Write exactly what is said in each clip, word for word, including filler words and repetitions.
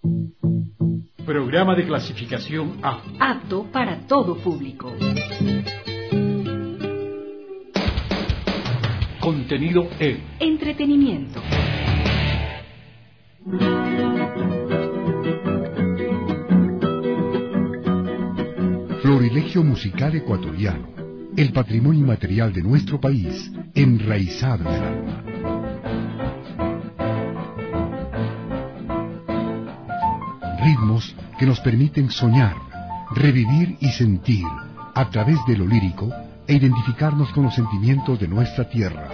Programa de clasificación A. Apto para todo público. Contenido E. Entretenimiento. Florilegio musical ecuatoriano, el patrimonio inmaterial de nuestro país, enraizado en el alma. Ritmos que nos permiten soñar, revivir y sentir a través de lo lírico e identificarnos con los sentimientos de nuestra tierra.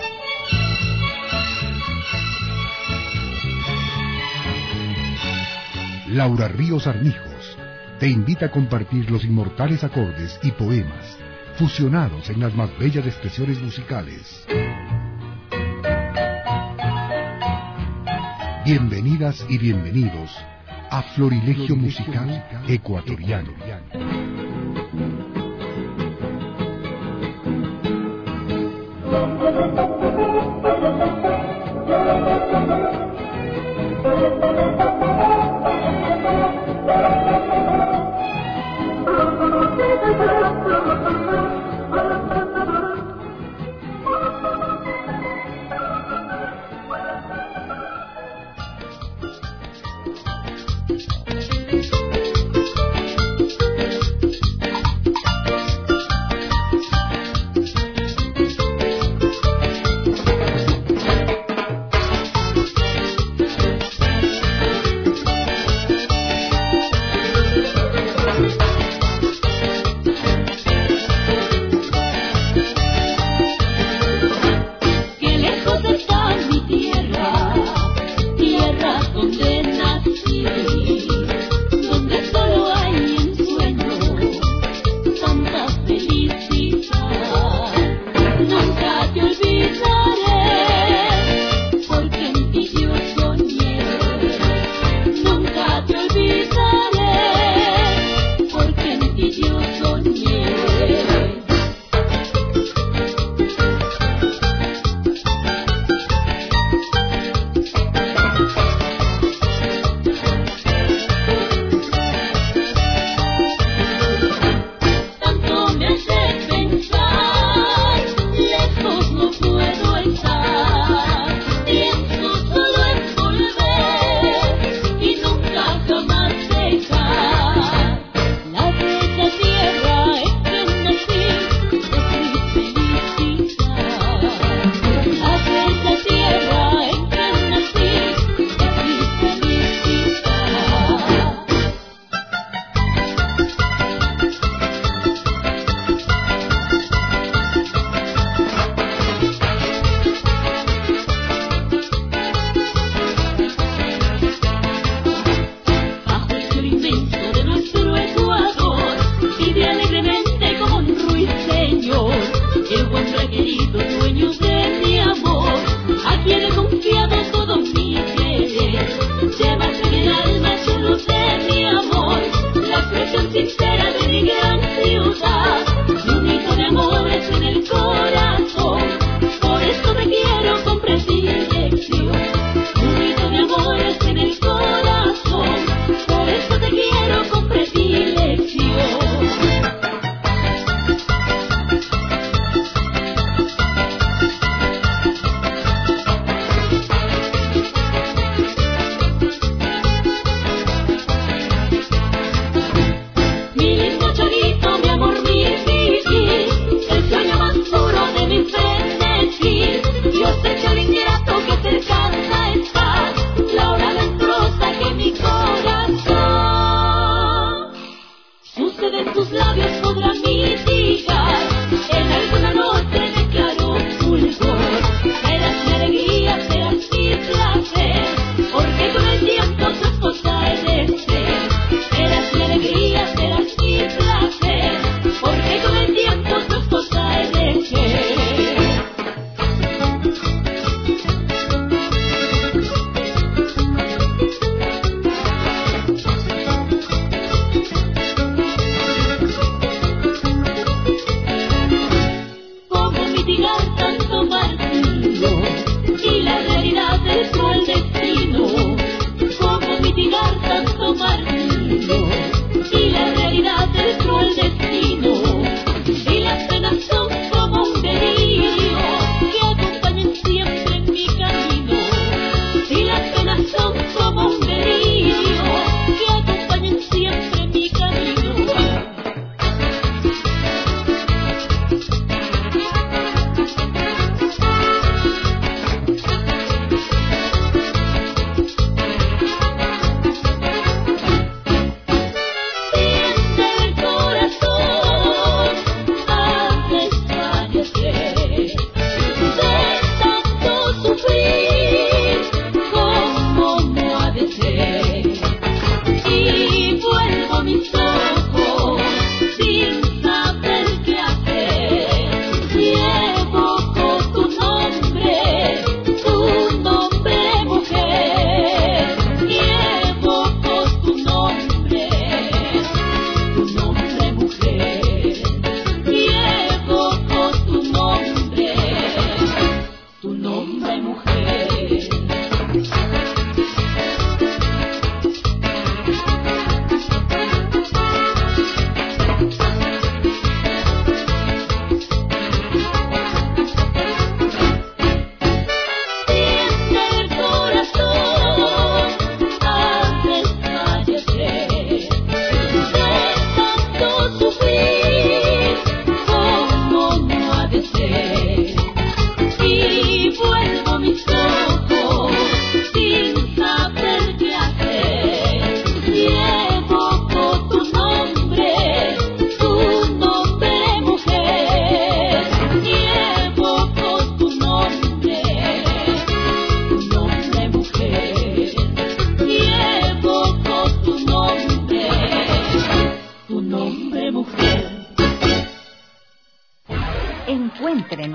Laura Ríos Armijos te invita a compartir los inmortales acordes y poemas fusionados en las más bellas expresiones musicales. Bienvenidas y bienvenidos a Florilegio Musical Ecuatoriano.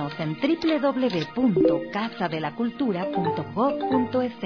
Visítenos en doble u doble u doble u punto casa de la cultura punto gob punto es.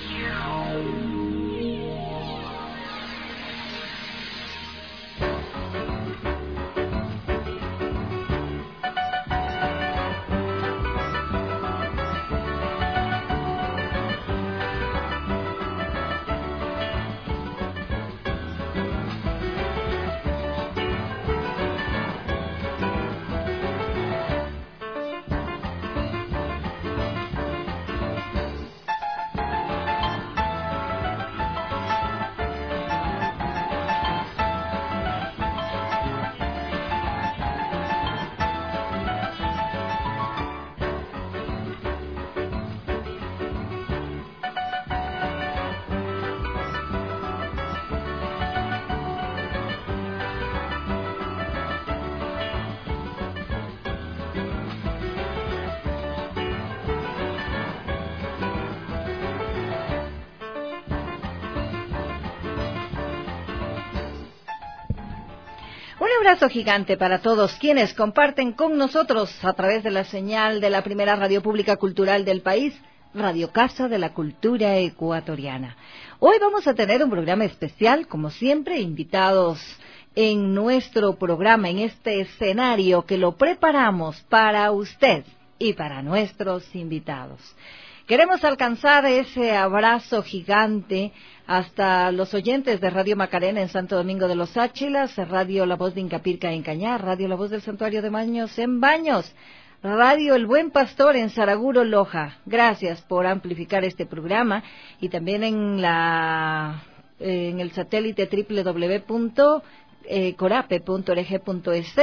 Un abrazo gigante para todos quienes comparten con nosotros a través de la señal de la primera radio pública cultural del país, Radio Casa de la Cultura Ecuatoriana. Hoy vamos a tener un programa especial, como siempre, invitados en nuestro programa, en este escenario que lo preparamos para usted y para nuestros invitados. Queremos alcanzar ese abrazo gigante hasta los oyentes de Radio Macarena en Santo Domingo de los Áchilas, Radio La Voz de Incapirca en Cañar, Radio La Voz del Santuario de Baños en Baños, Radio El Buen Pastor en Saraguro, Loja. Gracias por amplificar este programa y también en la en el satélite doble u doble u doble u punto corape punto org punto es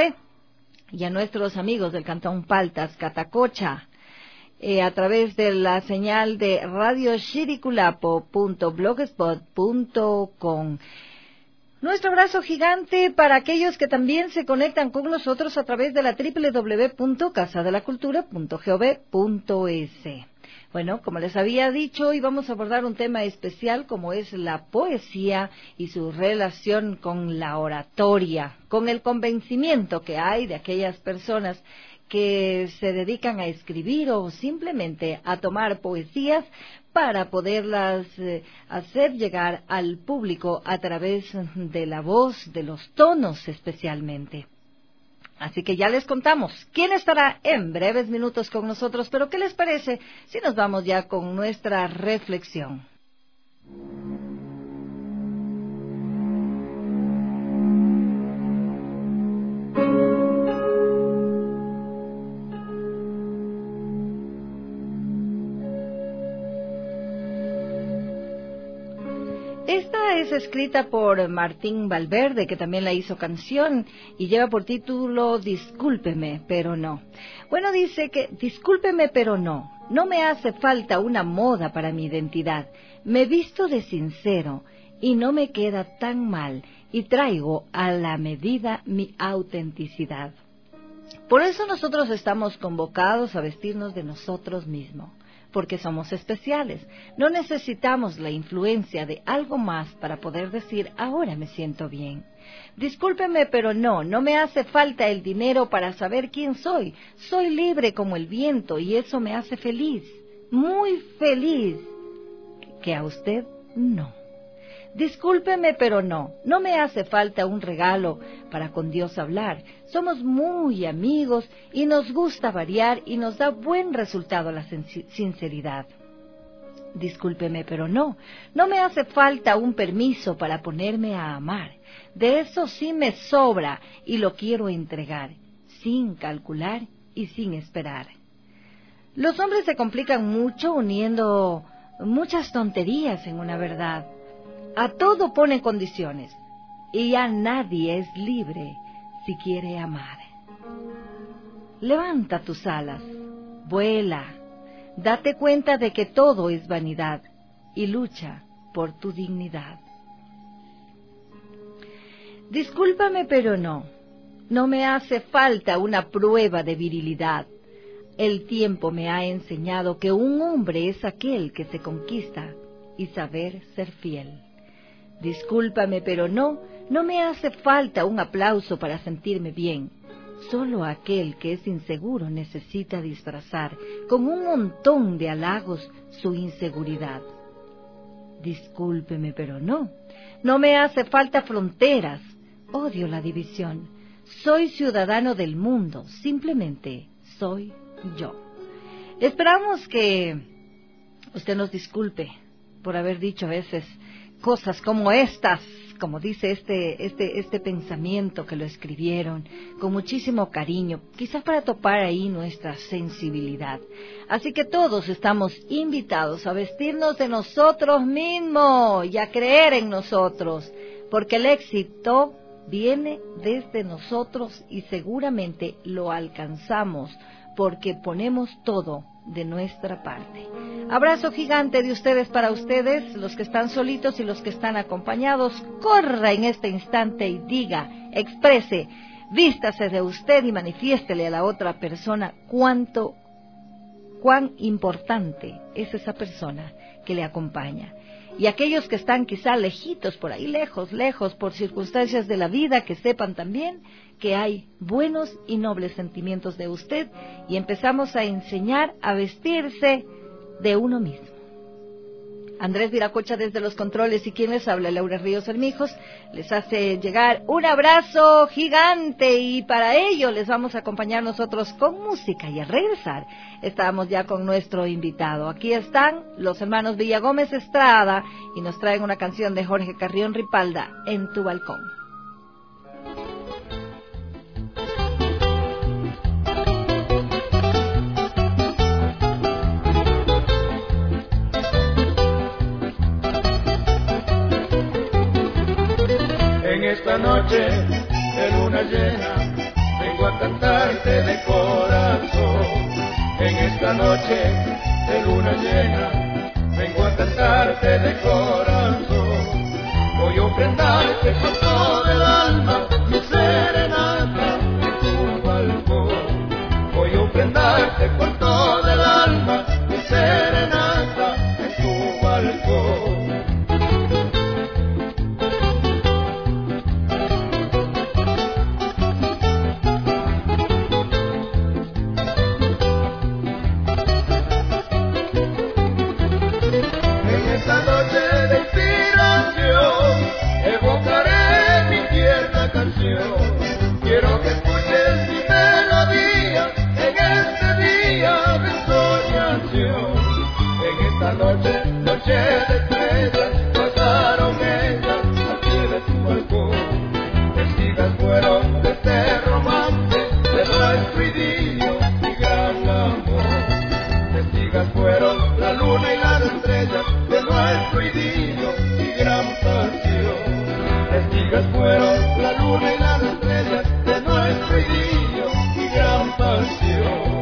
y a nuestros amigos del Cantón Paltas, Catacocha, Eh, a través de la señal de radio shiriculapo punto blogspot punto com. Nuestro abrazo gigante para aquellos que también se conectan con nosotros a través de la doble u doble u doble u punto casa de la cultura punto gob punto es. Bueno, como les había dicho, hoy vamos a abordar un tema especial como es la poesía y su relación con la oratoria, con el convencimiento que hay de aquellas personas que se dedican a escribir o simplemente a tomar poesías para poderlas eh, hacer llegar al público a través de la voz, de los tonos especialmente. Así que ya les contamos quién estará en breves minutos con nosotros, pero ¿qué les parece si nos vamos ya con nuestra reflexión? Esta es escrita por Martín Valverde, que también la hizo canción, y lleva por título Discúlpeme, pero no. Bueno, dice que, discúlpeme, pero no. No me hace falta una moda para mi identidad. Me visto de sincero y no me queda tan mal, y traigo a la medida mi autenticidad. Por eso nosotros estamos convocados a vestirnos de nosotros mismos, porque somos especiales. No necesitamos la influencia de algo más para poder decir, ahora me siento bien. Discúlpeme, pero no, no me hace falta el dinero para saber quién soy. Soy libre como el viento y eso me hace feliz, muy feliz, que a usted no. Discúlpeme, pero no, no me hace falta un regalo para con Dios hablar. Somos muy amigos y nos gusta variar y nos da buen resultado la sinceridad. Discúlpeme, pero no, no me hace falta un permiso para ponerme a amar. De eso sí me sobra y lo quiero entregar, sin calcular y sin esperar. Los hombres se complican mucho uniendo muchas tonterías en una verdad. A todo ponen condiciones y ya nadie es libre si quiere amar. Levanta tus alas, vuela, date cuenta de que todo es vanidad y lucha por tu dignidad. Discúlpame, pero no, no me hace falta una prueba de virilidad. El tiempo me ha enseñado que un hombre es aquel que se conquista y saber ser fiel. Discúlpame, pero no, no me hace falta un aplauso para sentirme bien. Solo aquel que es inseguro necesita disfrazar con un montón de halagos su inseguridad. Discúlpeme, pero no, no me hace falta fronteras, odio la división. Soy ciudadano del mundo, simplemente soy yo. Esperamos que usted nos disculpe por haber dicho a veces cosas como estas, como dice este, este, este pensamiento que lo escribieron con muchísimo cariño, quizás para topar ahí nuestra sensibilidad. Así que todos estamos invitados a vestirnos de nosotros mismos y a creer en nosotros, porque el éxito viene desde nosotros y seguramente lo alcanzamos porque ponemos todo de nuestra parte. Abrazo gigante de ustedes para ustedes, los que están solitos y los que están acompañados. Corra en este instante y diga, exprese, vístase de usted y manifiéstele a la otra persona cuánto, cuán importante es esa persona que le acompaña. Y aquellos que están quizá lejitos, por ahí lejos, lejos, por circunstancias de la vida, que sepan también que hay buenos y nobles sentimientos de usted y empezamos a enseñar a vestirse de uno mismo. Andrés Viracocha desde los controles y quien les habla, Laura Ríos Armijos, les hace llegar un abrazo gigante y para ello les vamos a acompañar nosotros con música y al regresar estamos ya con nuestro invitado. Aquí están los hermanos Villagómez Estrada y nos traen una canción de Jorge Carrión Ripalda, En tu balcón. Esta noche de luna llena vengo a cantarte de corazón. En esta noche de luna llena vengo a cantarte de corazón. Voy a ofrendarte con todo el alma mi serenata en tu balcón. Voy a ofrendarte con todo el alma mi serenata en tu balcón. Quiero que escuches mi melodía en este día de soñación. En esta noche, noche de estrellas, pasaron ellas al pie de tu balcón. Testigos fueron de este romance, de nuestro idilio y gran amor. Testigos fueron la luna y las estrellas, de nuestro idilio y gran pasión. Testigos fueron la luna y las estrellas de nuestro idilio y gran pasión.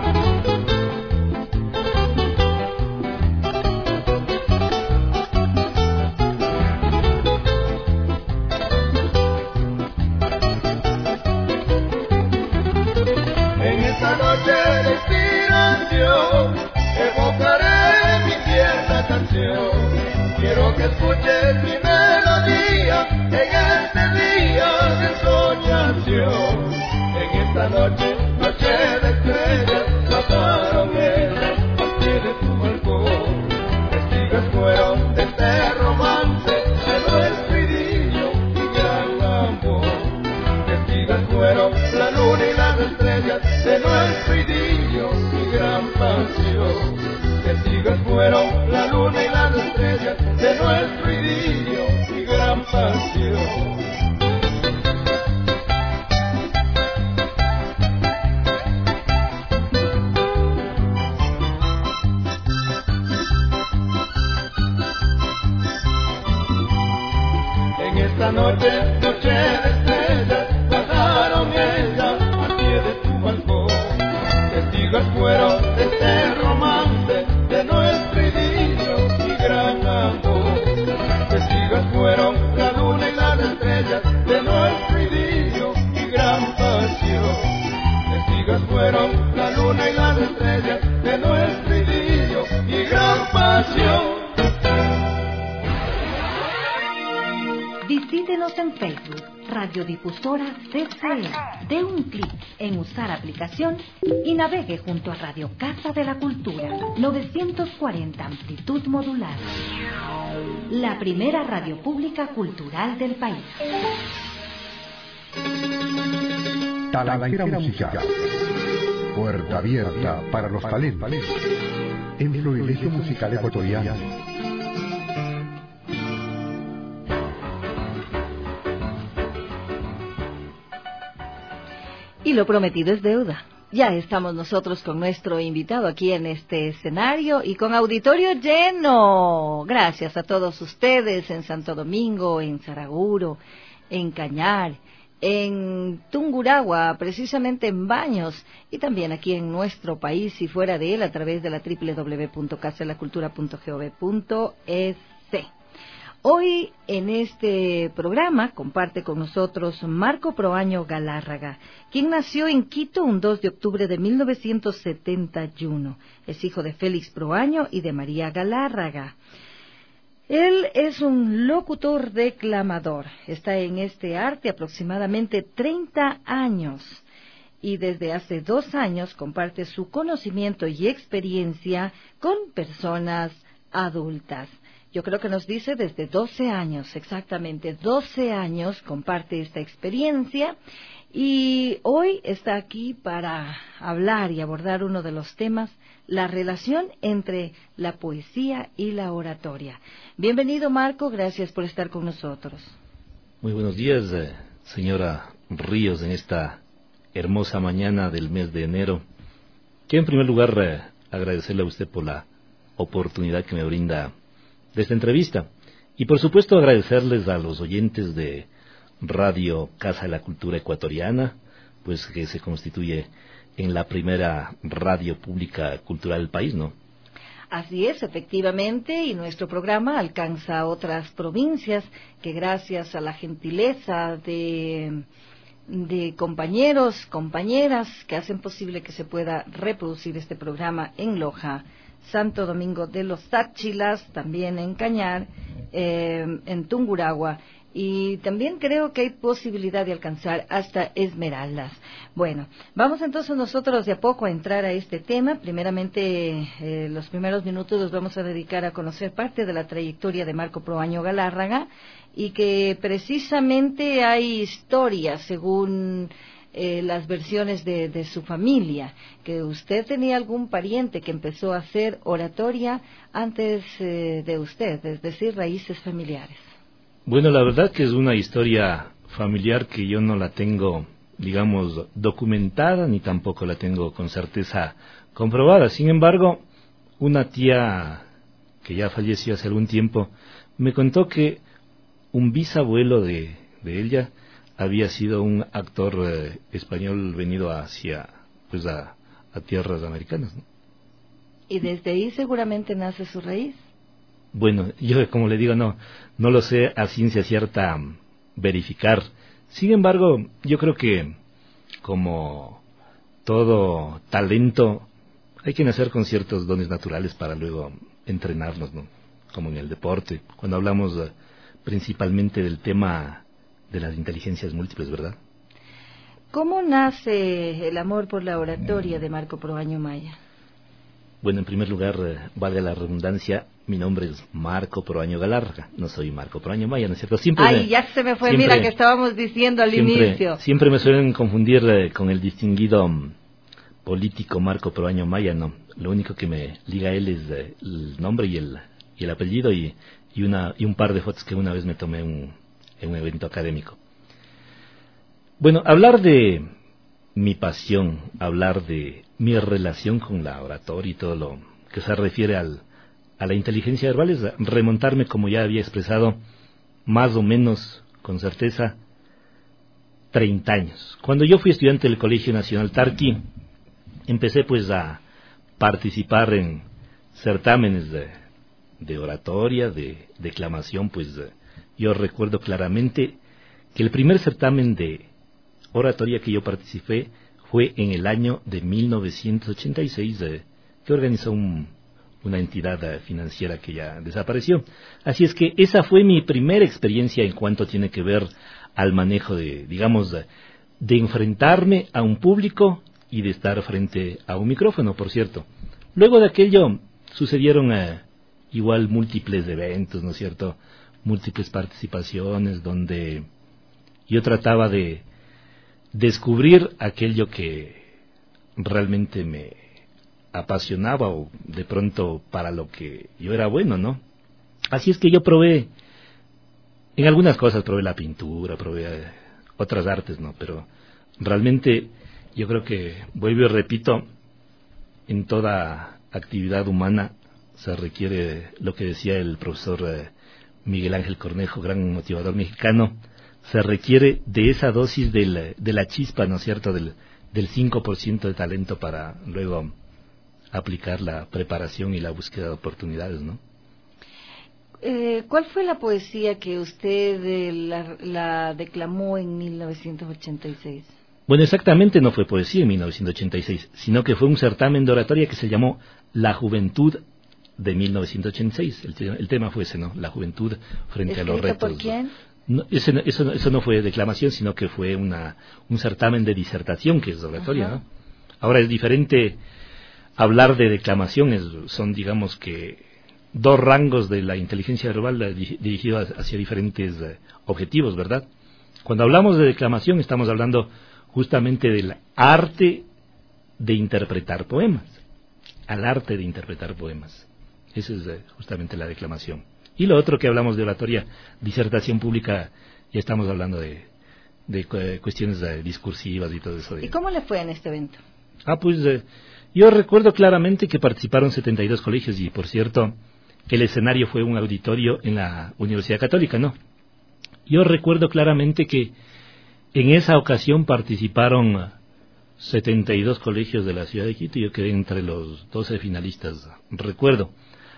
En esta noche de inspiración evocaré mi tierna canción. Quiero que escuches mi melodía en este día de soñación. En esta noche, noche de estrellas, pasaron ellas al pie de tu balcón. Testigos fueron de este romance, de nuestro idilio y gran amor. Testigos fueron la luna y las estrellas, de nuestro idilio y gran pasión. Testigos fueron la luna y las estrellas, de nuestro idilio y gran pasión. En esta noche, noche de estrellas, pasaron ellas al pie de tu balcón. Testigos fueron de este romance, de nuestro idilio y gran amor. Testigos fueron la luna y las estrellas, de nuestro idilio y gran pasión. Testigos fueron la luna y las estrellas, de nuestro idilio y gran pasión. Visítenos en Facebook, Radiodifusora C C E. Dé un clic en usar aplicación y navegue junto a Radio Casa de la Cultura, novecientos cuarenta amplitud modular. La primera radio pública cultural del país. Talanquera musical. Puerta abierta para los talentos. En Florilegio Musical Ecuatoriano. Y lo prometido es deuda. Ya estamos nosotros con nuestro invitado aquí en este escenario y con auditorio lleno. Gracias a todos ustedes en Santo Domingo, en Saraguro, en Cañar, en Tungurahua, precisamente en Baños, y también aquí en nuestro país y fuera de él a través de la doble u doble u doble u punto casa de la cultura punto gov punto es. Hoy en este programa comparte con nosotros Marco Proaño Galárraga, quien nació en Quito un dos de octubre de mil novecientos setenta y uno. Es hijo de Félix Proaño y de María Galárraga. Él es un locutor declamador. Está en este arte aproximadamente treinta años y desde hace dos años comparte su conocimiento y experiencia con personas adultas. Yo creo que nos dice desde doce años, exactamente doce años comparte esta experiencia y hoy está aquí para hablar y abordar uno de los temas, la relación entre la poesía y la oratoria. Bienvenido, Marco, gracias por estar con nosotros. Muy buenos días, eh, señora Ríos, en esta hermosa mañana del mes de enero. Quiero en primer lugar eh, agradecerle a usted por la oportunidad que me brinda de esta entrevista y por supuesto agradecerles a los oyentes de Radio Casa de la Cultura Ecuatoriana, pues que se constituye en la primera radio pública cultural del país, ¿no? Así es, efectivamente, y nuestro programa alcanza a otras provincias que gracias a la gentileza de, de compañeros, compañeras que hacen posible que se pueda reproducir este programa en Loja, Santo Domingo de los Táchilas, también en Cañar, eh, en Tungurahua, y también creo que hay posibilidad de alcanzar hasta Esmeraldas. Bueno, vamos entonces nosotros de a poco a entrar a este tema. Primeramente, eh, los primeros minutos los vamos a dedicar a conocer parte de la trayectoria de Marco Proaño Galárraga, y que precisamente hay historias según Eh, las versiones de, de su familia, que usted tenía algún pariente que empezó a hacer oratoria antes eh, de usted, es decir, raíces familiares. Bueno, la verdad que es una historia familiar que yo no la tengo, digamos, documentada, ni tampoco la tengo con certeza comprobada. Sin embargo, una tía que ya falleció hace algún tiempo me contó que un bisabuelo de, de ella había sido un actor eh, español venido hacia, pues a, a tierras americanas, ¿no? ¿Y desde ahí seguramente nace su raíz? Bueno, yo como le digo, no, no lo sé a ciencia cierta um, verificar. Sin embargo, yo creo que como todo talento hay que nacer con ciertos dones naturales para luego entrenarnos, ¿no? Como en el deporte, cuando hablamos uh, principalmente del tema de las inteligencias múltiples, ¿verdad? ¿Cómo nace el amor por la oratoria de Marco Proaño Maya? Bueno, en primer lugar, eh, valga la redundancia, mi nombre es Marco Proaño Galárraga, no soy Marco Proaño Maya, ¿no es cierto? Siempre Ay, me, ya se me fue, siempre, mira que estábamos diciendo al siempre, inicio. Siempre me suelen confundir eh, con el distinguido um, político Marco Proaño Maya, no. Lo único que me liga a él es eh, el nombre y el, y el apellido y, y, una, y un par de fotos que una vez me tomé un, en un evento académico. Bueno, hablar de mi pasión, hablar de mi relación con la oratoria y todo lo que se refiere al, a la inteligencia verbal es remontarme, como ya había expresado, más o menos con certeza, treinta años. Cuando yo fui estudiante del Colegio Nacional Tarqui, empecé pues a participar en certámenes de, de oratoria, de declamación. Pues yo recuerdo claramente que el primer certamen de oratoria que yo participé fue en el año de mil novecientos ochenta y seis, eh, que organizó un, una entidad eh, financiera que ya desapareció. Así es que esa fue mi primera experiencia en cuanto tiene que ver al manejo de, digamos, de, de enfrentarme a un público y de estar frente a un micrófono, por cierto. Luego de aquello sucedieron eh, igual múltiples eventos, ¿no es cierto?, múltiples participaciones donde yo trataba de descubrir aquello que realmente me apasionaba o de pronto para lo que yo era bueno, ¿no? Así es que yo probé, en algunas cosas probé la pintura, probé eh, otras artes, ¿no? Pero realmente yo creo que, vuelvo y repito, en toda actividad humana se requiere lo que decía el profesor eh, Miguel Ángel Cornejo, gran motivador mexicano, se requiere de esa dosis del, de la chispa, ¿no es cierto?, del, del cinco por ciento de talento para luego aplicar la preparación y la búsqueda de oportunidades, ¿no? Eh, ¿Cuál fue la poesía que usted eh, la, la declamó en mil novecientos ochenta y seis? Bueno, exactamente no fue poesía en mil novecientos ochenta y seis, sino que fue un certamen de oratoria que se llamó La Juventud de mil novecientos ochenta y seis. El, el tema fue ese, ¿no? La juventud frente a los retos. ¿Por quién? No, ese, eso, eso no fue declamación, sino que fue una un certamen de disertación, que es oratoria, ¿no? Ahora es diferente hablar de declamación, es, son, digamos que, dos rangos de la inteligencia verbal dirigidos hacia diferentes eh, objetivos, ¿verdad? Cuando hablamos de declamación estamos hablando justamente del arte de interpretar poemas, al arte de interpretar poemas. Esa es eh, justamente la declamación. Y lo otro que hablamos de oratoria, disertación pública, ya estamos hablando de, de cu- cuestiones eh, discursivas y todo eso. De... ¿Y cómo le fue en este evento? Ah, pues eh, yo recuerdo claramente que participaron setenta y dos colegios y, por cierto, el escenario fue un auditorio en la Universidad Católica, ¿no? Yo recuerdo claramente que en esa ocasión participaron setenta y dos colegios de la ciudad de Quito y yo quedé entre los doce finalistas, recuerdo.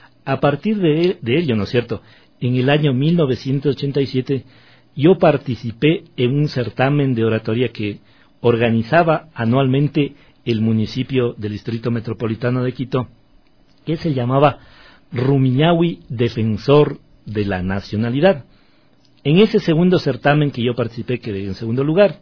A partir de, de ello, ¿no es cierto?, en el año mil novecientos ochenta y siete yo participé en un certamen de oratoria que organizaba anualmente el municipio del Distrito Metropolitano de Quito, que se llamaba Rumiñahui Defensor de la Nacionalidad. En ese segundo certamen que yo participé quedé en segundo lugar.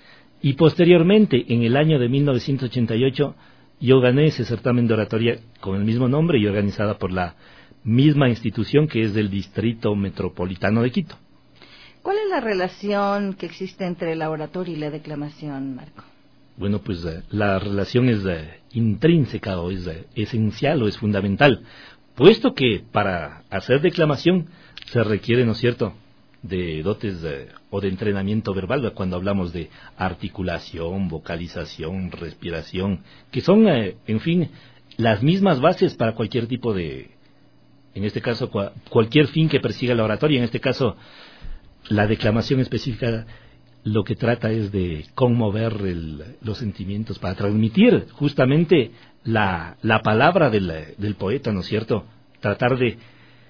Y posteriormente, en el año de mil novecientos ochenta y ocho, yo gané ese certamen de oratoria con el mismo nombre y organizada por la misma institución que es del Distrito Metropolitano de Quito. ¿Cuál es la relación que existe entre la oratoria y la declamación, Marco? Bueno, pues eh, la relación es eh, intrínseca o es eh, esencial o es fundamental, puesto que para hacer declamación se requiere, ¿no es cierto?, de dotes de, o de entrenamiento verbal, cuando hablamos de articulación, vocalización, respiración, que son, eh, en fin, las mismas bases para cualquier tipo de, en este caso, cua, cualquier fin que persiga la oratoria. En este caso, la declamación específica lo que trata es de conmover el, los sentimientos para transmitir justamente la, la palabra del, del poeta, ¿no es cierto?, tratar de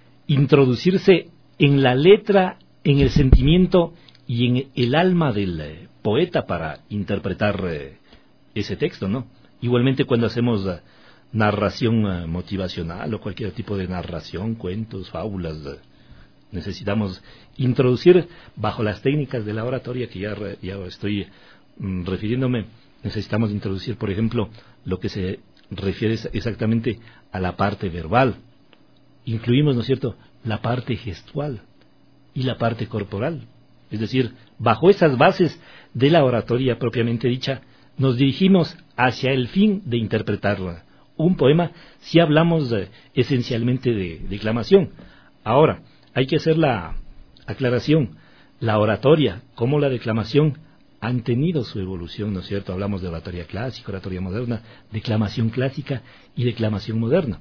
introducirse en la letra, en el sentimiento y en el alma del eh, poeta para interpretar eh, ese texto, ¿no? Igualmente cuando hacemos uh, narración uh, motivacional o cualquier tipo de narración, cuentos, fábulas, uh, necesitamos introducir bajo las técnicas de la oratoria que ya, re, ya estoy mm, refiriéndome, necesitamos introducir, por ejemplo, lo que se refiere exactamente a la parte verbal. Incluimos, ¿no es cierto?, la parte gestual y la parte corporal. Es decir, bajo esas bases de la oratoria propiamente dicha, nos dirigimos hacia el fin de interpretar un poema si hablamos eh, esencialmente de declamación. Ahora, hay que hacer la aclaración. La oratoria, como la declamación, han tenido su evolución, ¿no es cierto? Hablamos de oratoria clásica, oratoria moderna, declamación clásica y declamación moderna.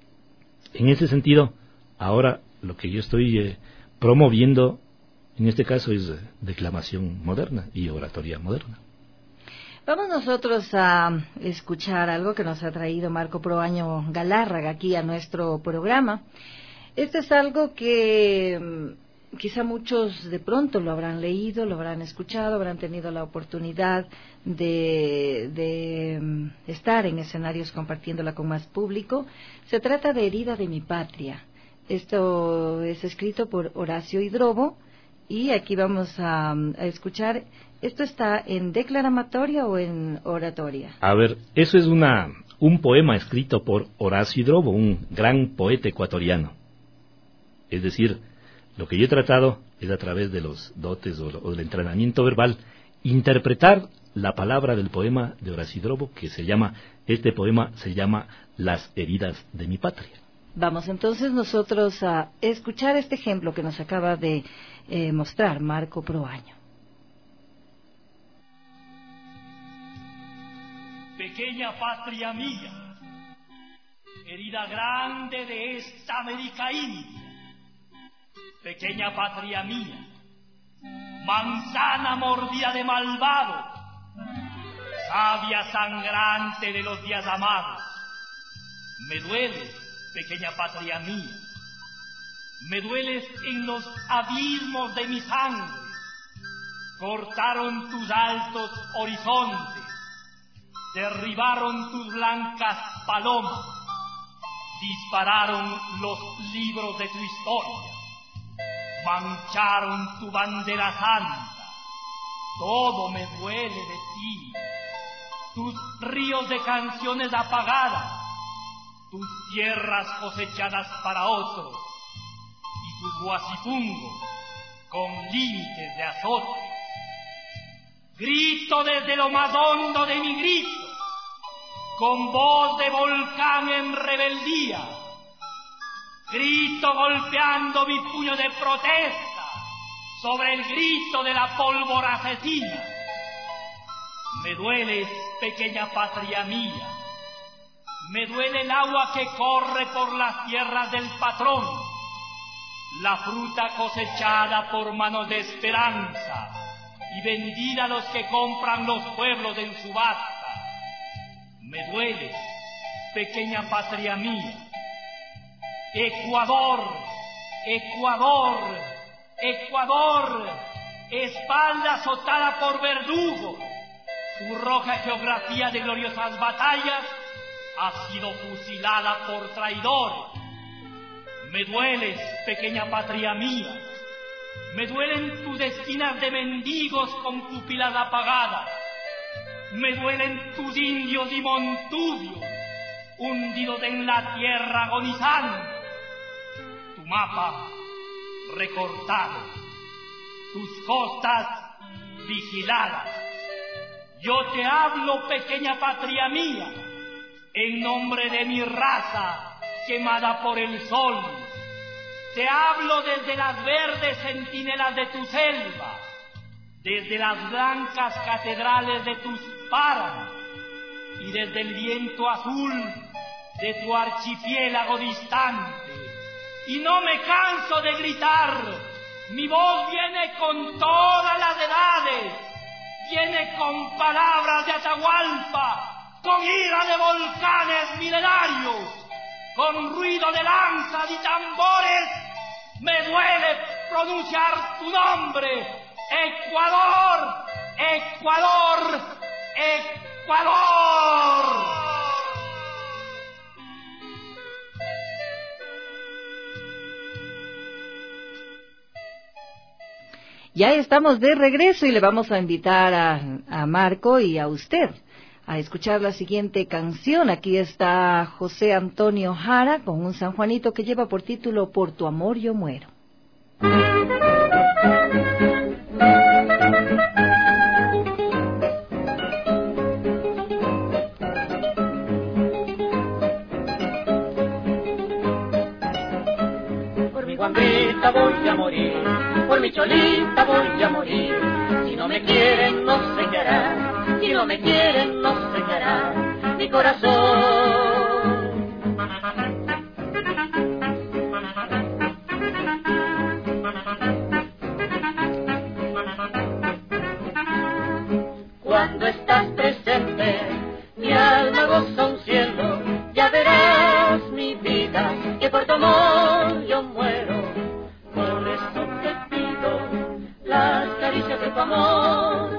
En ese sentido, ahora lo que yo estoy eh, promoviendo, en este caso, es eh, declamación moderna y oratoria moderna. Vamos nosotros a escuchar algo que nos ha traído Marco Proaño Galárraga aquí a nuestro programa. Esto es algo que quizá muchos de pronto lo habrán leído, lo habrán escuchado, habrán tenido la oportunidad de, de um, estar en escenarios compartiéndola con más público. Se trata de Herida de mi patria. Esto es escrito por Horacio Hidrobo y aquí vamos a, a escuchar. ¿Esto está en declamatoria o en oratoria? A ver, eso es una un poema escrito por Horacio Hidrobo, un gran poeta ecuatoriano. Es decir, lo que yo he tratado es a través de los dotes o, o del entrenamiento verbal, interpretar la palabra del poema de Horacio Hidrobo, que se llama, este poema se llama Las heridas de mi patria. Vamos entonces nosotros a escuchar este ejemplo que nos acaba de eh, mostrar Marco Proaño. Pequeña patria mía, herida grande de esta América India, pequeña patria mía, manzana mordida de malvado, savia sangrante de los días amados. Me dueles, pequeña patria mía, me dueles en los abismos de mi sangre, cortaron tus altos horizontes, derribaron tus blancas palomas, dispararon los libros de tu historia, mancharon tu bandera santa, todo me duele de ti, tus ríos de canciones apagadas, tus tierras cosechadas para otros, y tus guasipungos con límites de azote. Grito desde lo más hondo de mi grito, con voz de volcán en rebeldía. Grito golpeando mi puño de protesta sobre el grito de la pólvora asesina. Me dueles, pequeña patria mía, me duele el agua que corre por las tierras del patrón, la fruta cosechada por manos de esperanza y vendida a los que compran los pueblos en subasta. Me duele, pequeña patria mía. Ecuador, Ecuador, Ecuador, espalda azotada por verdugo, su roja geografía de gloriosas batallas ha sido fusilada por traidores. Me dueles, pequeña patria mía, me duelen tus esquinas de mendigos con pupilas apagadas, me duelen tus indios y montubios, hundidos en la tierra agonizando, tu mapa recortado, tus costas vigiladas. Yo te hablo, pequeña patria mía, en nombre de mi raza quemada por el sol. Te hablo desde las verdes centinelas de tu selva, desde las blancas catedrales de tus páramos y desde el viento azul de tu archipiélago distante. Y no me canso de gritar, mi voz viene con todas las edades, viene con palabras de Atahualpa, con ira de volcanes milenarios, con ruido de lanzas y tambores. Me duele pronunciar tu nombre, Ecuador, Ecuador, Ecuador. Ya estamos de regreso y le vamos a invitar a, a Marco y a usted a escuchar la siguiente canción. Aquí está José Antonio Jara con un sanjuanito que lleva por título Por tu amor yo muero. Por mi guambita voy a morir, por mi cholita voy a morir. Si no me quieren no sé qué hará, si no me quieren no sé qué hará mi corazón. Cuando estás presente, mi alma goza un cielo, ya verás mi vida, que por tu amor yo muero. Por eso te caricias de tu amor.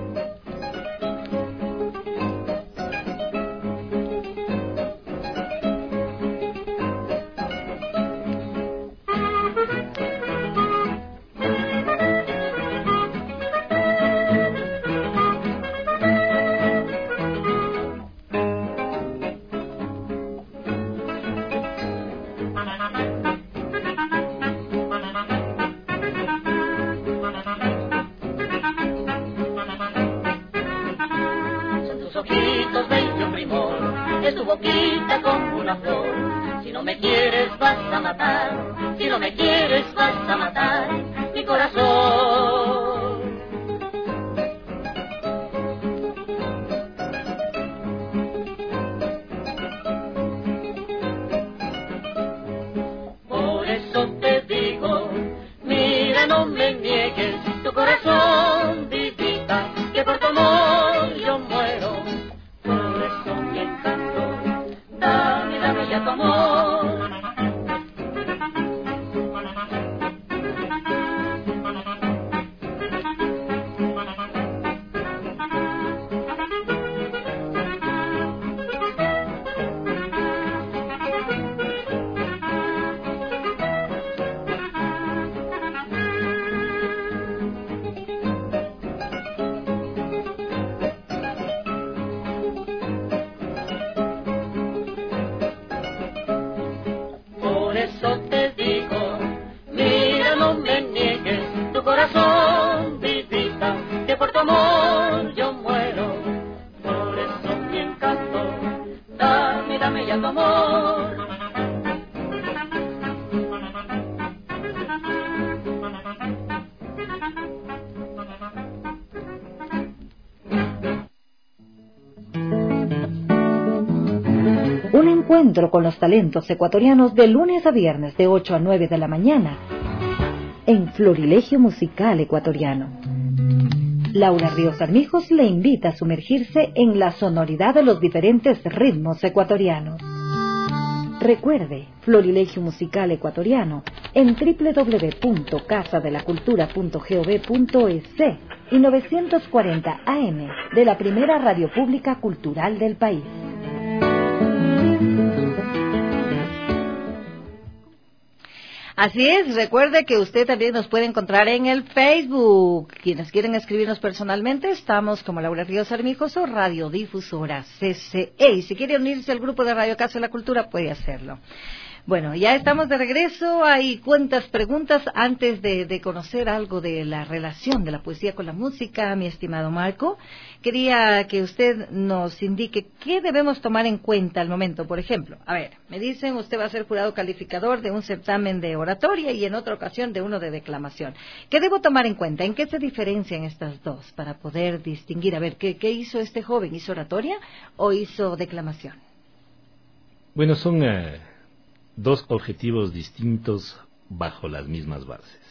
Es tu boquita como una flor. Si no me quieres vas a matar, si no me quieres vas a matar mi corazón. Por eso te digo, mira, no me niegues tu corazón, vidita, que por tu amor yo muero. Tu amor. Un encuentro con los talentos ecuatorianos de lunes a viernes de ocho a nueve de la mañana en Florilegio Musical Ecuatoriano. Laura Ríos Armijos le invita a sumergirse en la sonoridad de los diferentes ritmos ecuatorianos. Recuerde, Florilegio Musical Ecuatoriano en doble u doble u doble u punto casa de la cultura punto gov punto es y novecientos cuarenta A M de la primera radio pública cultural del país. Así es, recuerde que usted también nos puede encontrar en el Facebook. Quienes quieren escribirnos personalmente, estamos como Laura Ríos Armijos o Radiodifusora C C E. Y si quiere unirse al grupo de Radio Casa de la Cultura, puede hacerlo. Bueno, ya estamos de regreso. Hay cuantas preguntas antes de, de conocer algo de la relación de la poesía con la música, mi estimado Marco. Quería que usted nos indique qué debemos tomar en cuenta al momento. Por ejemplo, a ver, me dicen, usted va a ser jurado calificador de un certamen de oratoria y en otra ocasión de uno de declamación. ¿Qué debo tomar en cuenta? ¿En qué se diferencian estas dos para poder distinguir? A ver, ¿qué, qué hizo este joven? ¿Hizo oratoria o hizo declamación? Bueno, son Uh... dos objetivos distintos bajo las mismas bases.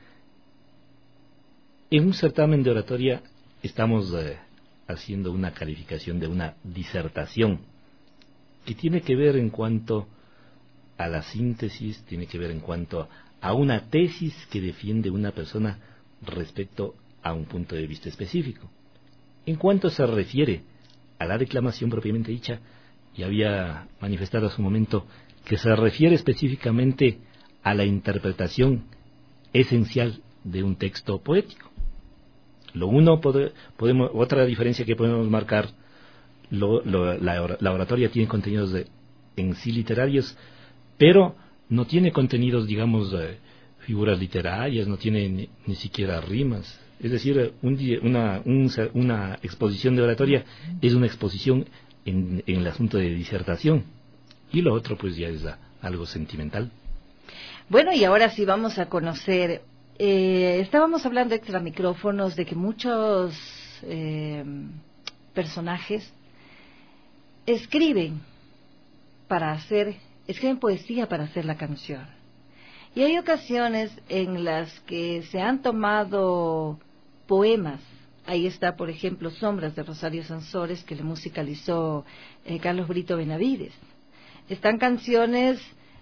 En un certamen de oratoria estamos eh, haciendo una calificación de una disertación que tiene que ver en cuanto a la síntesis, tiene que ver en cuanto a una tesis que defiende una persona respecto a un punto de vista específico. En cuanto se refiere a la declamación propiamente dicha, ya había manifestado hace un momento que se refiere específicamente a la interpretación esencial de un texto poético. Lo uno, pode, podemos, otra diferencia que podemos marcar, lo, lo, la, la oratoria tiene contenidos de, en sí literarios, pero no tiene contenidos, digamos, eh, figuras literarias, no tiene ni, ni siquiera rimas. Es decir, un, una, un, una exposición de oratoria es una exposición en, en el asunto de disertación. Y lo otro pues ya es algo sentimental. Bueno, y ahora sí vamos a conocer, eh, estábamos hablando extra micrófonos de que muchos eh, personajes escriben para hacer, escriben poesía para hacer la canción. Y hay ocasiones en las que se han tomado poemas. Ahí está, por ejemplo, Sombras de Rosario Sansores, que le musicalizó eh, Carlos Brito Benavides. Están canciones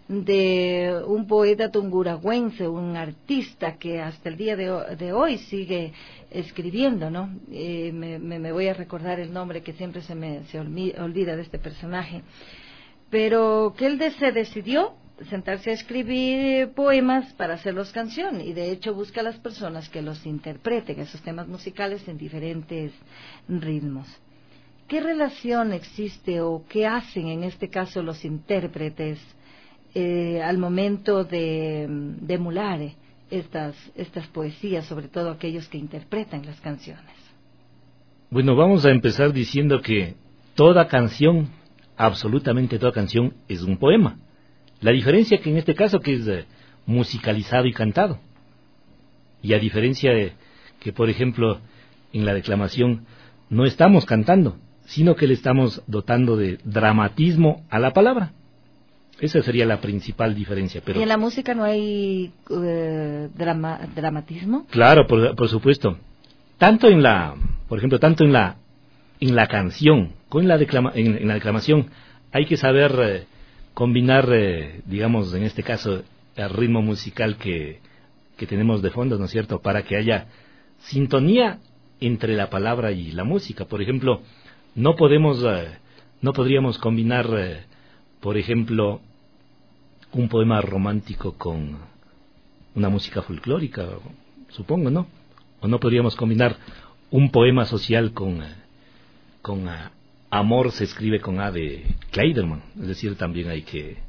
de un poeta tunguragüense, un artista que hasta el día de, de hoy sigue escribiendo, ¿no? Eh, me, me, me voy a recordar el nombre que siempre se me se olvida de este personaje, pero que él de, se decidió sentarse a escribir poemas para hacerlos canción, y de hecho busca a las personas que los interpreten, esos temas musicales, en diferentes ritmos. ¿Qué relación existe o qué hacen en este caso los intérpretes Eh, al momento de, de emular estas, estas poesías, sobre todo aquellos que interpretan las canciones? Bueno, vamos a empezar diciendo que toda canción, absolutamente toda canción, es un poema. La diferencia que en este caso que es eh, musicalizado y cantado. Y a diferencia de que, por ejemplo, en la declamación no estamos cantando, sino que le estamos dotando de dramatismo a la palabra. Esa sería la principal diferencia. Pero ¿y en la música no hay uh, drama, dramatismo? Claro, por, por supuesto. Tanto en la, por ejemplo, tanto en la en la canción, como en la declama, en, en la declamación, hay que saber eh, combinar, eh, digamos, en este caso, el ritmo musical que, que tenemos de fondo, ¿no es cierto?, para que haya sintonía entre la palabra y la música. Por ejemplo, no podemos, eh, no podríamos combinar, eh, por ejemplo, un poema romántico con una música folclórica, supongo, ¿no? O no podríamos combinar un poema social con, con uh, Amor se escribe con A de Kleiderman. Es decir, también hay que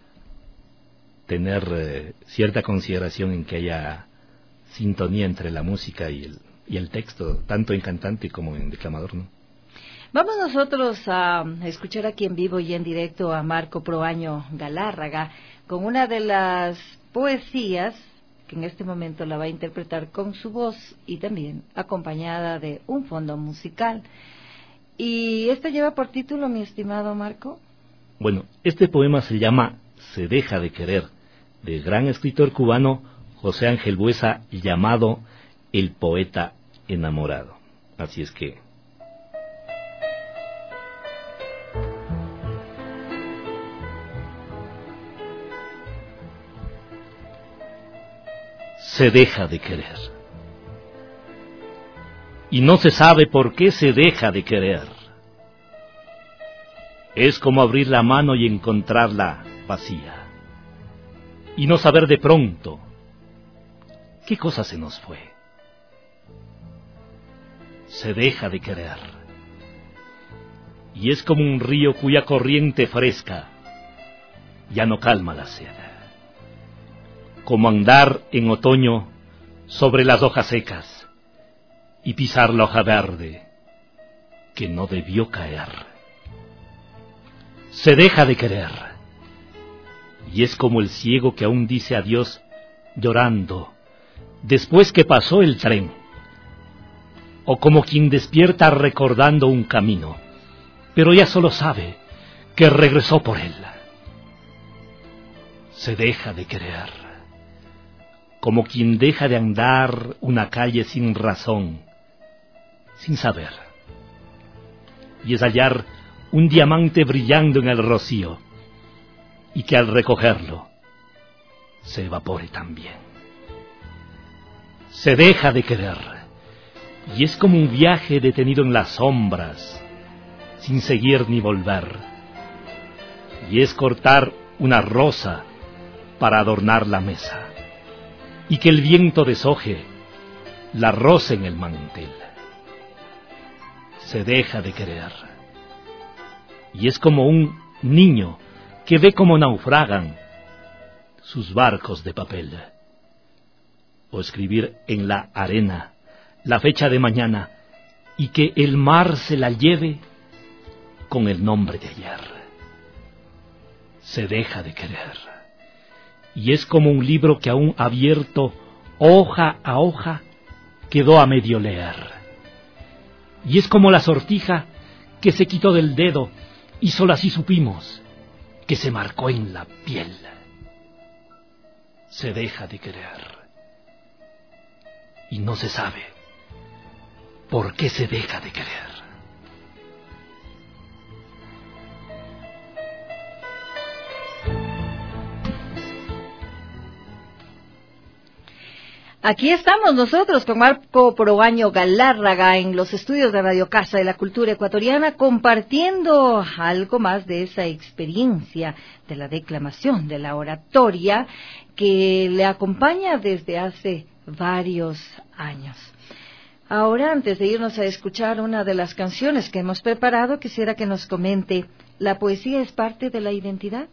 tener uh, cierta consideración en que haya sintonía entre la música y el, y el texto, tanto en cantante como en declamador, ¿no? Vamos nosotros a escuchar aquí en vivo y en directo a Marco Proaño Galárraga con una de las poesías que en este momento la va a interpretar con su voz y también acompañada de un fondo musical. ¿Y esto lleva por título, mi estimado Marco? Bueno, este poema se llama Se deja de querer, del gran escritor cubano José Ángel Buesa, llamado El poeta enamorado. Así es que se deja de querer. Y no se sabe por qué se deja de querer. Es como abrir la mano y encontrarla vacía. Y no saber de pronto qué cosa se nos fue. Se deja de querer. Y es como un río cuya corriente fresca ya no calma la sed. Como andar en otoño sobre las hojas secas y pisar la hoja verde que no debió caer. Se deja de querer, y es como el ciego que aún dice adiós llorando después que pasó el tren, o como quien despierta recordando un camino, pero ya solo sabe que regresó por él. Se deja de querer, como quien deja de andar una calle sin razón, sin saber, y es hallar un diamante brillando en el rocío, y que al recogerlo se evapore también. Se deja de querer, y es como un viaje detenido en las sombras, sin seguir ni volver, y es cortar una rosa para adornar la mesa, y que el viento deshoje la rosa en el mantel. Se deja de querer, y es como un niño que ve cómo naufragan sus barcos de papel, o escribir en la arena la fecha de mañana y que el mar se la lleve con el nombre de ayer. Se deja de querer, y es como un libro que aún abierto, hoja a hoja, quedó a medio leer. Y es como la sortija que se quitó del dedo, y solo así supimos que se marcó en la piel. Se deja de querer, y no se sabe por qué se deja de querer. Aquí estamos nosotros con Marco Proaño Galárraga en los estudios de Radio Casa de la Cultura Ecuatoriana, compartiendo algo más de esa experiencia de la declamación, de la oratoria, que le acompaña desde hace varios años. Ahora, antes de irnos a escuchar una de las canciones que hemos preparado, quisiera que nos comente, ¿la poesía es parte de la identidad?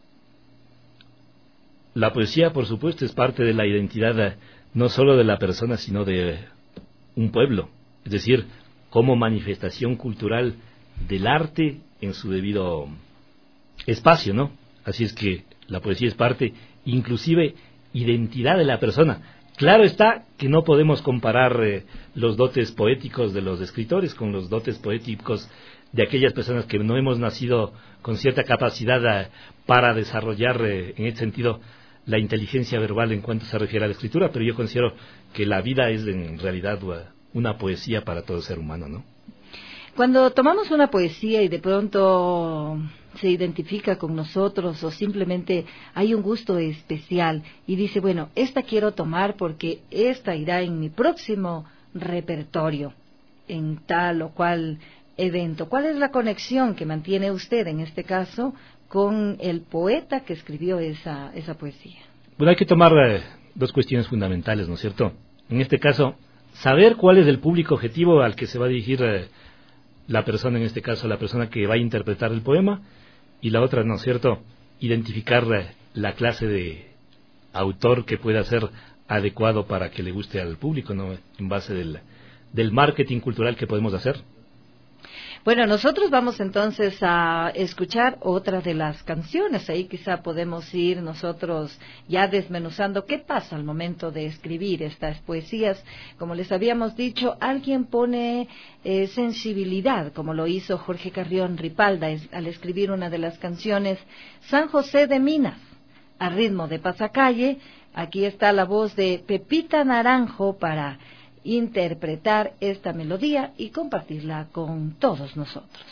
La poesía, por supuesto, es parte de la identidad no solo de la persona, sino de un pueblo. Es decir, como manifestación cultural del arte en su debido espacio, ¿no? Así es que la poesía es parte, inclusive, identidad de la persona. Claro está que no podemos comparar eh, los dotes poéticos de los escritores con los dotes poéticos de aquellas personas que no hemos nacido con cierta capacidad eh, para desarrollar, eh, en ese sentido, la inteligencia verbal en cuanto se refiere a la escritura, pero yo considero que la vida es en realidad una poesía para todo ser humano, ¿no? Cuando tomamos una poesía y de pronto se identifica con nosotros o simplemente hay un gusto especial y dice, bueno, esta quiero tomar porque esta irá en mi próximo repertorio, en tal o cual evento. ¿Cuál es la conexión que mantiene usted en este caso con el poeta que escribió esa, esa poesía? Bueno, hay que tomar eh, dos cuestiones fundamentales, ¿no es cierto? En este caso, saber cuál es el público objetivo al que se va a dirigir eh, la persona, en este caso la persona que va a interpretar el poema, y la otra, ¿no es cierto?, identificar eh, la clase de autor que pueda ser adecuado para que le guste al público, ¿no?, en base del, del marketing cultural que podemos hacer. Bueno, nosotros vamos entonces a escuchar otra de las canciones. Ahí quizá podemos ir nosotros ya desmenuzando qué pasa al momento de escribir estas poesías. Como les habíamos dicho, alguien pone eh, sensibilidad, como lo hizo Jorge Carrión Ripalda es, al escribir una de las canciones, San José de Minas, a ritmo de pasacalle. Aquí está la voz de Pepita Naranjo para interpretar esta melodía y compartirla con todos nosotros.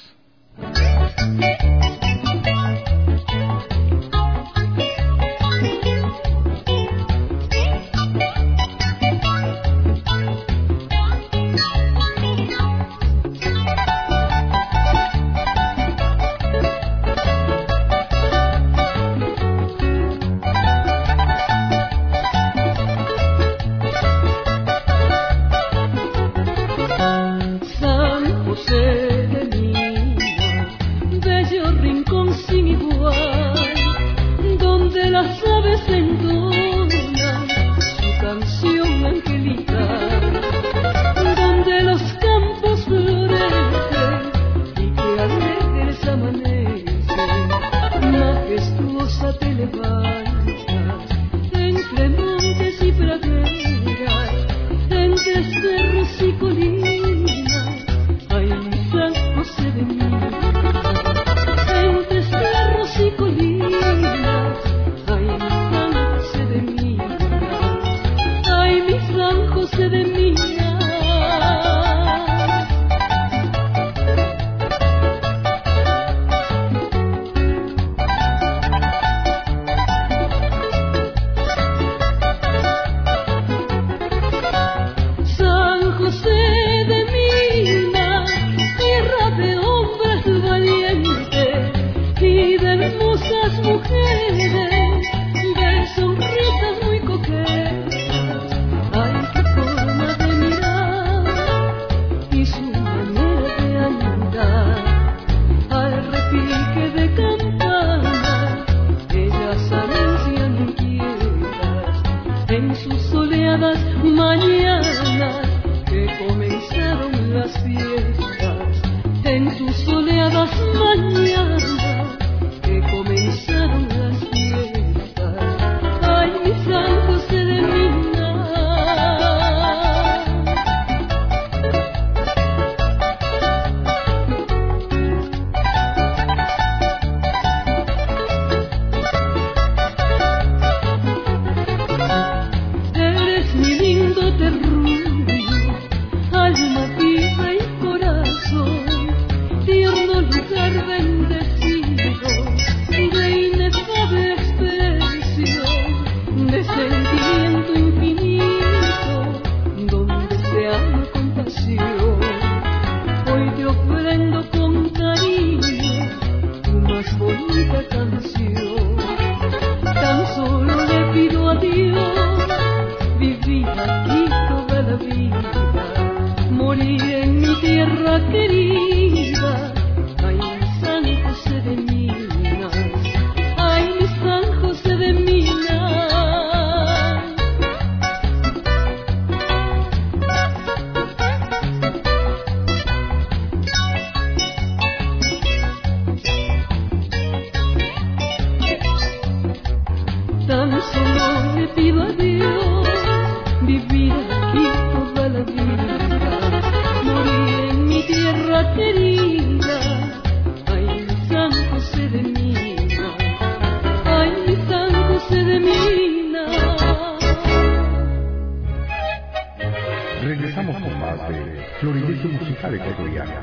Mujeres de sonrisas muy coquetas, ay, qué forma de mirar. morí en mi tierra querida. Ay, mi San José de Minas, ay, mi San José de Minas. Tan solo le pido a Dios vivir aquí toda la vida, morir en mi tierra querida. Ay, mi San José de Minas, ay, mi San José de Minas. Regresamos con más de Florilegio Musical Ecuatoriana.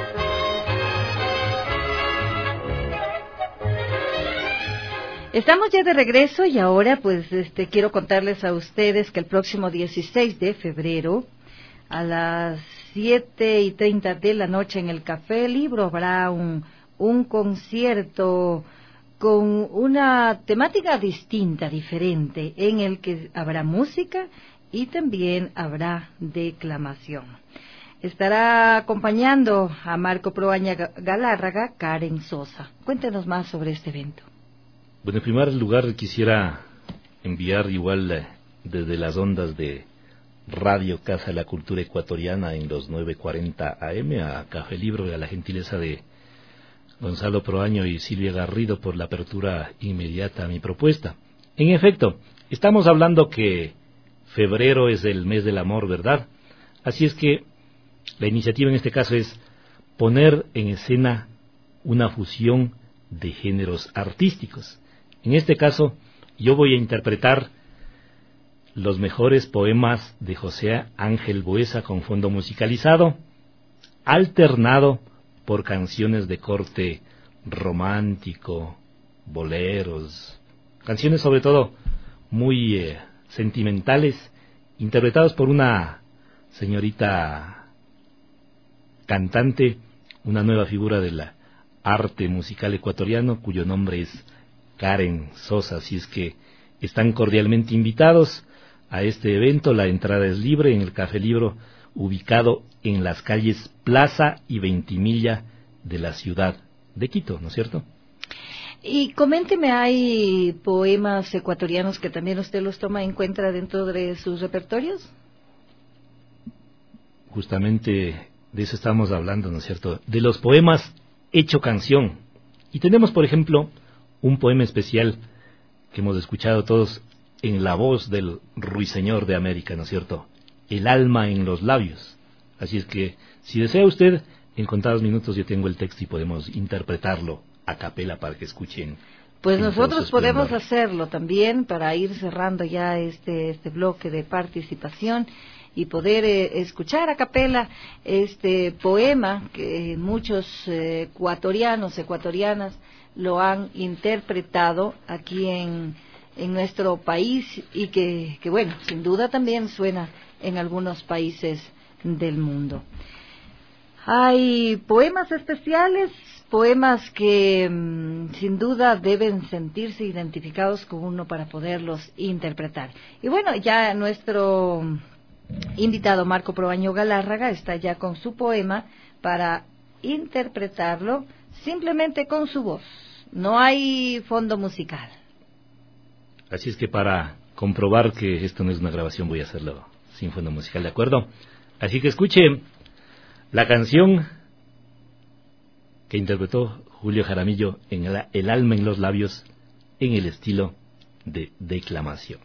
Estamos ya de regreso y ahora pues este quiero contarles a ustedes que el próximo dieciséis de febrero a las siete y treinta de la noche en el Café Libro habrá un, un concierto con una temática distinta, diferente, en el que habrá música y también habrá declamación. Estará acompañando a Marco Proaño Galárraga, Karen Sosa. Cuéntenos más sobre este evento. Bueno, en primer lugar quisiera enviar igual eh, desde las ondas de Radio Casa de la Cultura Ecuatoriana en los nueve cuarenta A M a Café Libro y a la gentileza de Gonzalo Proaño y Silvia Garrido por la apertura inmediata a mi propuesta. En efecto, estamos hablando que febrero es el mes del amor, ¿verdad? Así es que la iniciativa en este caso es poner en escena una fusión de géneros artísticos. En este caso, yo voy a interpretar los mejores poemas de José Ángel Buesa con fondo musicalizado, alternado por canciones de corte romántico, boleros, canciones sobre todo muy eh, sentimentales, interpretados por una señorita cantante, una nueva figura del arte musical ecuatoriano, cuyo nombre es Karen Sosa. Así es que están cordialmente invitados a este evento. La entrada es libre en el Café Libro, ubicado en las calles Plaza y Ventimilla de la ciudad de Quito, ¿no es cierto? Y coménteme, ¿hay poemas ecuatorianos que también usted los toma en cuenta dentro de sus repertorios? Justamente de eso estamos hablando, ¿no es cierto? De los poemas hecho canción. Y tenemos, por ejemplo, un poema especial que hemos escuchado todos en la voz del ruiseñor de América, ¿no es cierto? El alma en los labios. Así es que, si desea usted, en contados minutos yo tengo el texto y podemos interpretarlo a capela para que escuchen. Pues nosotros podemos hacerlo también para ir cerrando ya este, este bloque de participación y poder eh, escuchar a capela este poema que muchos eh, ecuatorianos, ecuatorianas lo han interpretado aquí en, en nuestro país y que, que, bueno, sin duda también suena en algunos países del mundo. Hay poemas especiales, poemas que mmm, sin duda deben sentirse identificados con uno para poderlos interpretar. Y bueno, ya nuestro invitado Marco Proaño Galárraga está ya con su poema para interpretarlo simplemente con su voz. No hay fondo musical. Así es que para comprobar que esto no es una grabación voy a hacerlo sin fondo musical, ¿de acuerdo? Así que escuche la canción que interpretó Julio Jaramillo en el, el alma en los labios en el estilo de declamación.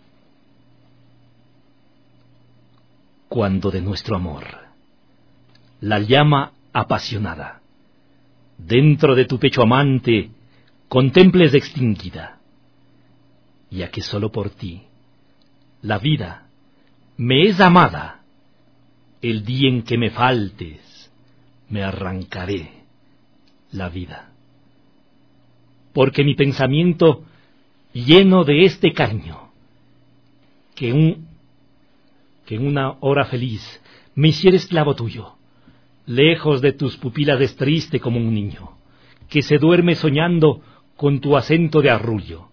Cuando de nuestro amor la llama apasionada dentro de tu pecho amante contemples extinguida, ya que solo por ti la vida me es amada, el día en que me faltes me arrancaré la vida, porque mi pensamiento lleno de este cariño que, un, que en una hora feliz me hiciera esclavo tuyo, lejos de tus pupilas es triste como un niño que se duerme soñando con tu acento de arrullo,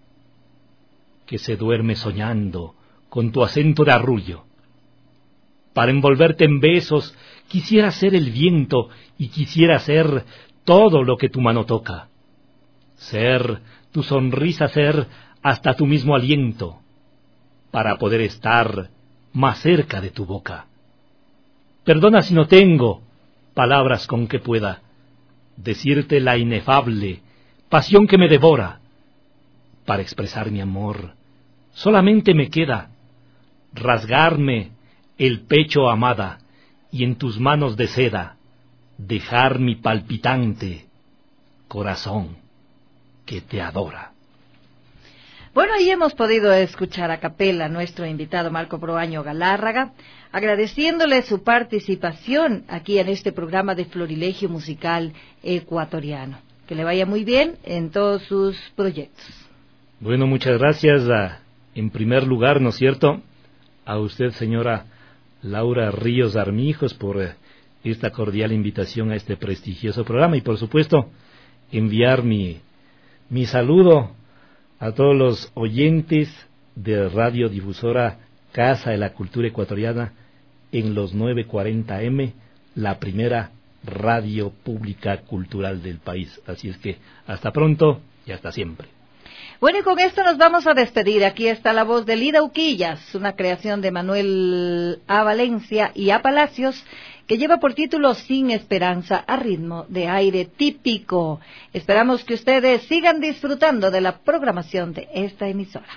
que se duerme soñando con tu acento de arrullo, para envolverte en besos, quisiera ser el viento y quisiera ser todo lo que tu mano toca. Ser tu sonrisa, ser hasta tu mismo aliento, para poder estar más cerca de tu boca. Perdona si no tengo palabras con que pueda decirte la inefable pasión que me devora. Para expresar mi amor, solamente me queda rasgarme el pecho, amada, y en tus manos de seda dejar mi palpitante corazón que te adora. Bueno, ahí hemos podido escuchar a capela a nuestro invitado Marco Proaño Galárraga, agradeciéndole su participación aquí en este programa de Florilegio Musical Ecuatoriano. Que le vaya muy bien en todos sus proyectos. Bueno, muchas gracias a, en primer lugar, ¿no es cierto?, a usted, señora Laura Ríos Armijos, por eh, esta cordial invitación a este prestigioso programa, y por supuesto enviar mi, mi saludo a todos los oyentes de radiodifusora Casa de la Cultura Ecuatoriana en los nueve cuarenta eme, la primera radio pública cultural del país. Así es que hasta pronto y hasta siempre. Bueno, y con esto nos vamos a despedir. Aquí está la voz de Lida Uquillas, una creación de Manuel A. Valencia y A. Palacios, que lleva por título Sin Esperanza, a ritmo de aire típico. Esperamos que ustedes sigan disfrutando de la programación de esta emisora.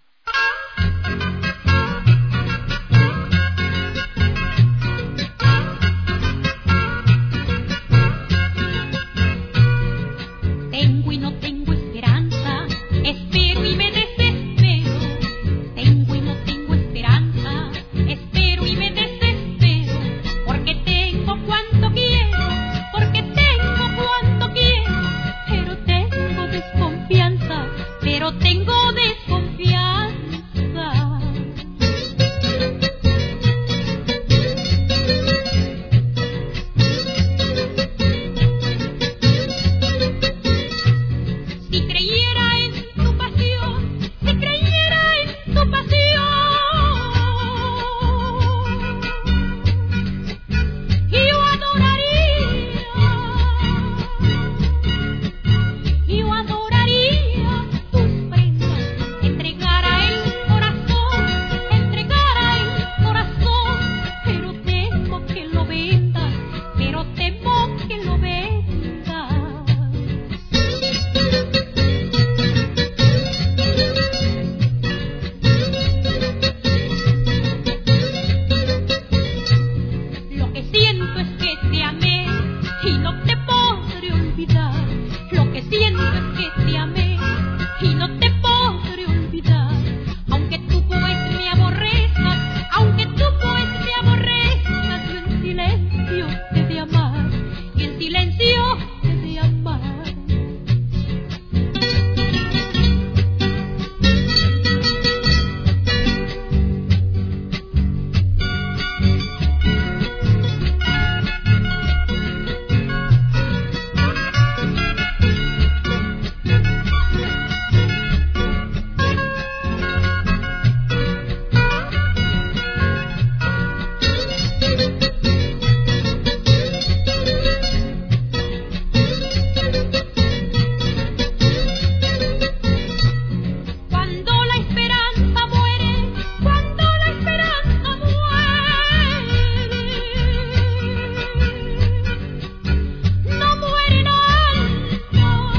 Tengo y no tengo esperanza, espero y me desespero. Tengo y no tengo esperanza, espero y me desespero. Porque tengo cuanto quiero, porque tengo cuanto quiero. Pero tengo desconfianza, pero tengo desconfianza. Si creyera en tu pasión, si creyera en tu pasión, yo adoraría, yo adoraría tus prendas, entregara el corazón, entregara el corazón, pero temo que lo vendas, pero temo que lo vendas. Lo que siento es que te amé y no te podré olvidar. Lo que siento es que te amé y no te podré olvidar. Aunque tú pues me aborrezcas, aunque tú pues me aborrezcas, yo en silencio te he de amar y en silencio te he de amar. Cuando la esperanza muere, cuando la esperanza muere, no muere el alma,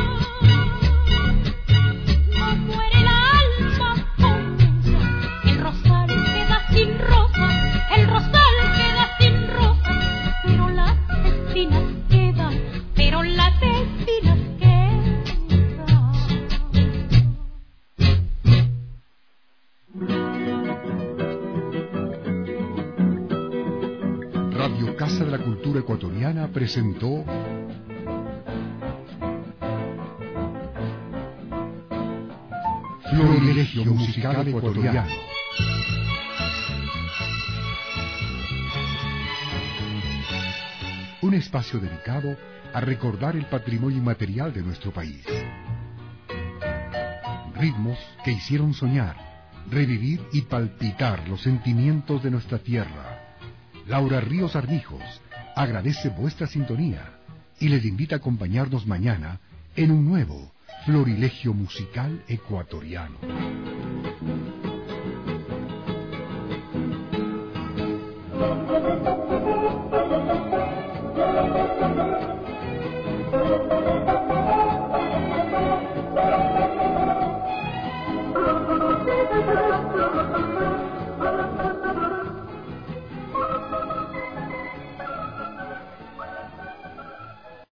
no muere el alma honrosa. El rosal queda sin rosa, el rosal queda sin rosa, pero las espinas quedan, pero las espinas quedan. Radio Casa de la Cultura Ecuatoriana presentó Florilegio Musical Ecuatoriano. Un espacio dedicado a recordar el patrimonio inmaterial de nuestro país. Ritmos que hicieron soñar, revivir y palpitar los sentimientos de nuestra tierra, Laura Ríos Armijos agradece vuestra sintonía y les invita a acompañarnos mañana en un nuevo Florilegio Musical Ecuatoriano. Thank you.